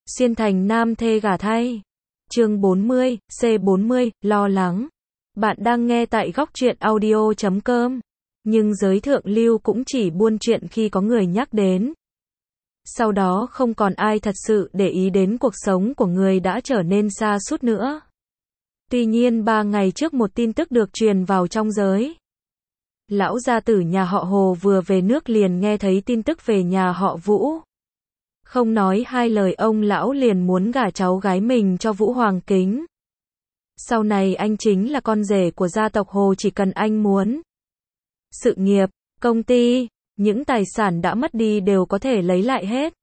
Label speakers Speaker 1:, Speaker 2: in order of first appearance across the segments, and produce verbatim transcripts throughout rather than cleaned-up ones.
Speaker 1: Xuyên thành nam thê gả thay. Chương bốn mươi, C bốn mươi, lo lắng. Bạn đang nghe tại góc truyện audio chấm com. Nhưng giới thượng lưu cũng chỉ buôn chuyện khi có người nhắc đến. Sau đó không còn ai thật sự để ý đến cuộc sống của người đã trở nên sa sút nữa. Tuy nhiên ba ngày trước một tin tức được truyền vào trong giới. Lão gia tử nhà họ Hồ vừa về nước liền nghe thấy tin tức về nhà họ Vũ. Không nói hai lời ông lão liền muốn gả cháu gái mình cho Vũ Hoàng Kính. Sau này anh chính là con rể của gia tộc Hồ chỉ cần anh muốn. Sự nghiệp, công ty, những tài sản đã mất đi đều có thể lấy lại hết.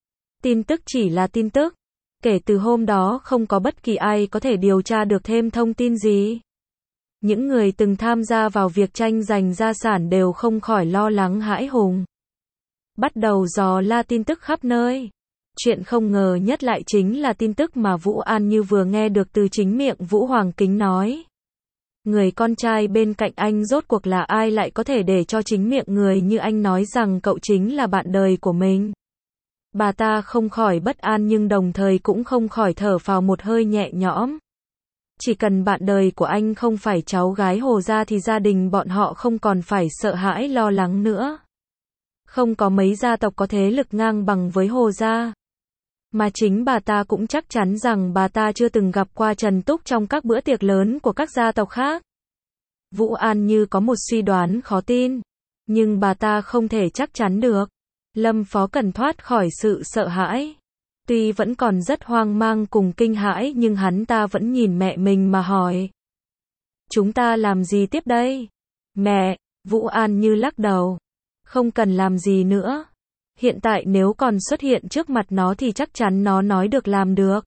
Speaker 1: Tin tức chỉ là tin tức. Kể từ hôm đó không có bất kỳ ai có thể điều tra được thêm thông tin gì. Những người từng tham gia vào việc tranh giành gia sản đều không khỏi lo lắng hãi hùng. Bắt đầu dò la tin tức khắp nơi. Chuyện không ngờ nhất lại chính là tin tức mà Vũ An Như vừa nghe được từ chính miệng Vũ Hoàng Kính nói. Người con trai bên cạnh anh rốt cuộc là ai lại có thể để cho chính miệng người như anh nói rằng cậu chính là bạn đời của mình. Bà ta không khỏi bất an nhưng đồng thời cũng không khỏi thở phào một hơi nhẹ nhõm. Chỉ cần bạn đời của anh không phải cháu gái Hồ gia thì gia đình bọn họ không còn phải sợ hãi lo lắng nữa. Không có mấy gia tộc có thế lực ngang bằng với Hồ gia. Mà chính bà ta cũng chắc chắn rằng bà ta chưa từng gặp qua Trần Túc trong các bữa tiệc lớn của các gia tộc khác. Vũ An Như có một suy đoán khó tin. Nhưng bà ta không thể chắc chắn được. Lâm Phó cần thoát khỏi sự sợ hãi. Tuy vẫn còn rất hoang mang cùng kinh hãi nhưng hắn ta vẫn nhìn mẹ mình mà hỏi. Chúng ta làm gì tiếp đây? Mẹ, Vũ An Như lắc đầu. Không cần làm gì nữa. Hiện tại nếu còn xuất hiện trước mặt nó thì chắc chắn nó nói được làm được.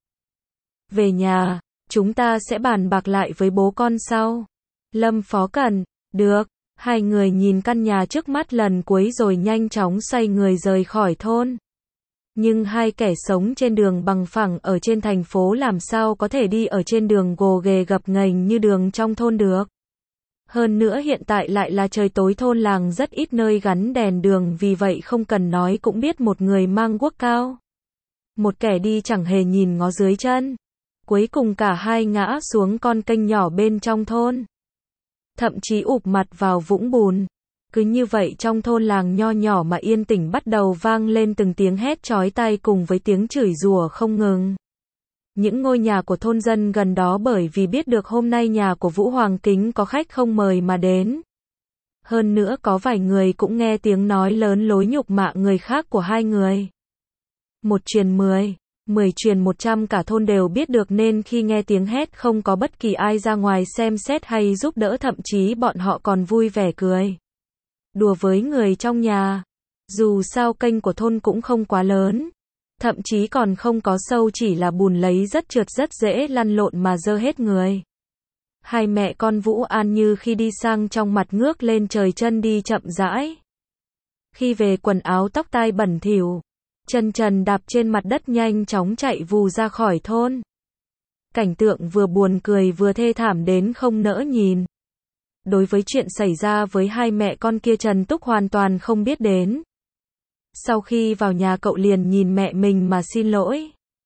Speaker 1: Về nhà, chúng ta sẽ bàn bạc lại với bố con sau. Lâm Phó Cần, được. Hai người nhìn căn nhà trước mắt lần cuối rồi nhanh chóng xoay người rời khỏi thôn. Nhưng hai kẻ sống trên đường bằng phẳng ở trên thành phố làm sao có thể đi ở trên đường gồ ghề gập ghềnh như đường trong thôn được. Hơn nữa hiện tại lại là trời tối, thôn làng rất ít nơi gắn đèn đường, vì vậy không cần nói cũng biết một người mang guốc cao. Một kẻ đi chẳng hề nhìn ngó dưới chân. Cuối cùng cả hai ngã xuống con kênh nhỏ bên trong thôn. Thậm chí ụp mặt vào vũng bùn. Cứ như vậy trong thôn làng nho nhỏ mà yên tĩnh bắt đầu vang lên từng tiếng hét chói tai cùng với tiếng chửi rủa không ngừng. Những ngôi nhà của thôn dân gần đó bởi vì biết được hôm nay nhà của Vũ Hoàng Kính có khách không mời mà đến. Hơn nữa có vài người cũng nghe tiếng nói lớn lối nhục mạ người khác của hai người. Một truyền mười, mười truyền một trăm, cả thôn đều biết được nên khi nghe tiếng hét không có bất kỳ ai ra ngoài xem xét hay giúp đỡ, thậm chí bọn họ còn vui vẻ cười đùa với người trong nhà. Dù sao kênh của thôn cũng không quá lớn. Thậm chí còn không có sâu, chỉ là bùn lấy rất trượt, rất dễ lăn lộn mà dơ hết người. Hai mẹ con Vũ An Như khi đi sang trong mặt ngước lên trời, chân đi chậm rãi. Khi về quần áo tóc tai bẩn thỉu, chân trần đạp trên mặt đất nhanh chóng chạy vù ra khỏi thôn. Cảnh tượng vừa buồn cười vừa thê thảm đến không nỡ nhìn. Đối với chuyện xảy ra với hai mẹ con kia Trần Túc hoàn toàn không biết đến. Sau khi vào nhà cậu liền nhìn mẹ mình mà xin lỗi.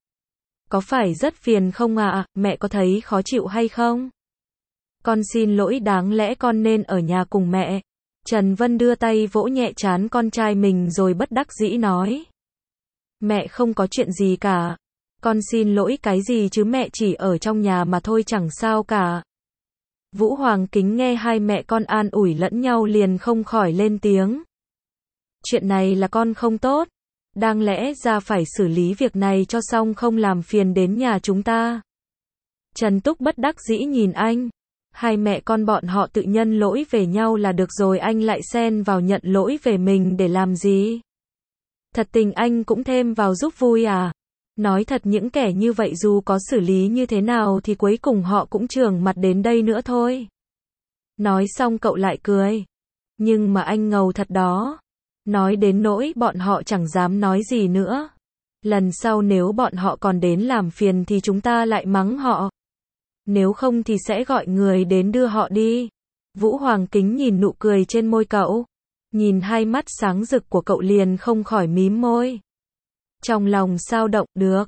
Speaker 1: Có phải rất phiền không ạ? À? Mẹ có thấy khó chịu hay không? Con xin lỗi, đáng lẽ con nên ở nhà cùng mẹ. Trần Vân đưa tay vỗ nhẹ trán con trai mình rồi bất đắc dĩ nói. Mẹ không có chuyện gì cả. Con xin lỗi cái gì chứ, mẹ chỉ ở trong nhà mà thôi chẳng sao cả. Vũ Hoàng Kính nghe hai mẹ con an ủi lẫn nhau liền không khỏi lên tiếng. Chuyện này là con không tốt. Đáng lẽ ra phải xử lý việc này cho xong, không làm phiền đến nhà chúng ta. Trần Túc bất đắc dĩ nhìn anh. Hai mẹ con bọn họ tự nhân lỗi về nhau là được rồi, anh lại xen vào nhận lỗi về mình để làm gì? Thật tình anh cũng thêm vào giúp vui à? Nói thật, những kẻ như vậy dù có xử lý như thế nào thì cuối cùng họ cũng trường mặt đến đây nữa thôi. Nói xong cậu lại cười. Nhưng mà anh ngầu thật đó. Nói đến nỗi bọn họ chẳng dám nói gì nữa. Lần sau nếu bọn họ còn đến làm phiền thì chúng ta lại mắng họ. Nếu không thì sẽ gọi người đến đưa họ đi. Vũ Hoàng Kính nhìn nụ cười trên môi cậu. Nhìn hai mắt sáng rực của cậu liền không khỏi mím môi. Trong lòng sao động, được.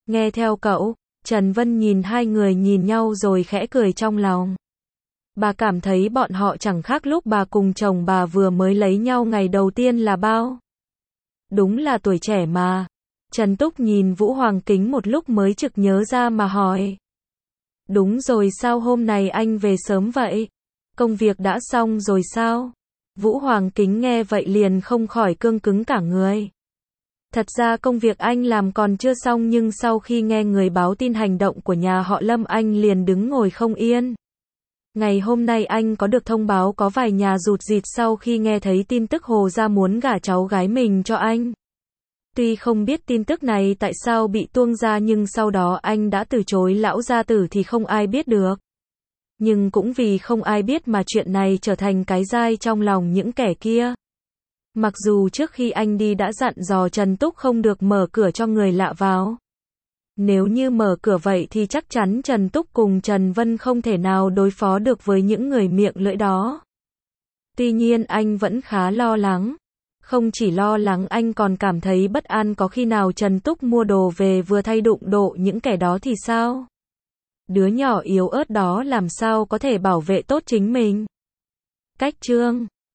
Speaker 1: Nghe theo cậu, Trần Vân nhìn hai người nhìn nhau rồi khẽ cười trong lòng. Bà cảm thấy bọn họ chẳng khác lúc bà cùng chồng bà vừa mới lấy nhau ngày đầu tiên là bao. Đúng là tuổi trẻ mà. Trần Túc nhìn Vũ Hoàng Kính một lúc mới chực nhớ ra mà hỏi. Đúng rồi, sao hôm nay anh về sớm vậy? Công việc đã xong rồi sao? Vũ Hoàng Kính nghe vậy liền không khỏi cương cứng cả người. Thật ra công việc anh làm còn chưa xong, nhưng sau khi nghe người báo tin hành động của nhà họ Lâm, anh liền đứng ngồi không yên. Ngày hôm nay anh có được thông báo có vài nhà rụt rịt sau khi nghe thấy tin tức Hồ gia muốn gả cháu gái mình cho anh. Tuy không biết tin tức này tại sao bị tuông ra, nhưng sau đó anh đã từ chối lão gia tử thì không ai biết được. Nhưng cũng vì không ai biết mà chuyện này trở thành cái dai trong lòng những kẻ kia. Mặc dù trước khi anh đi đã dặn dò Trần Túc không được mở cửa cho người lạ vào. Nếu như mở cửa vậy thì chắc chắn Trần Túc cùng Trần Vân không thể nào đối phó được với những người miệng lưỡi đó. Tuy nhiên anh vẫn khá lo lắng. Không chỉ lo lắng, anh còn cảm thấy bất an, có khi nào Trần Túc mua đồ về vừa thay đụng độ những kẻ đó thì sao? Đứa nhỏ yếu ớt đó làm sao có thể bảo vệ tốt chính mình? Cách chương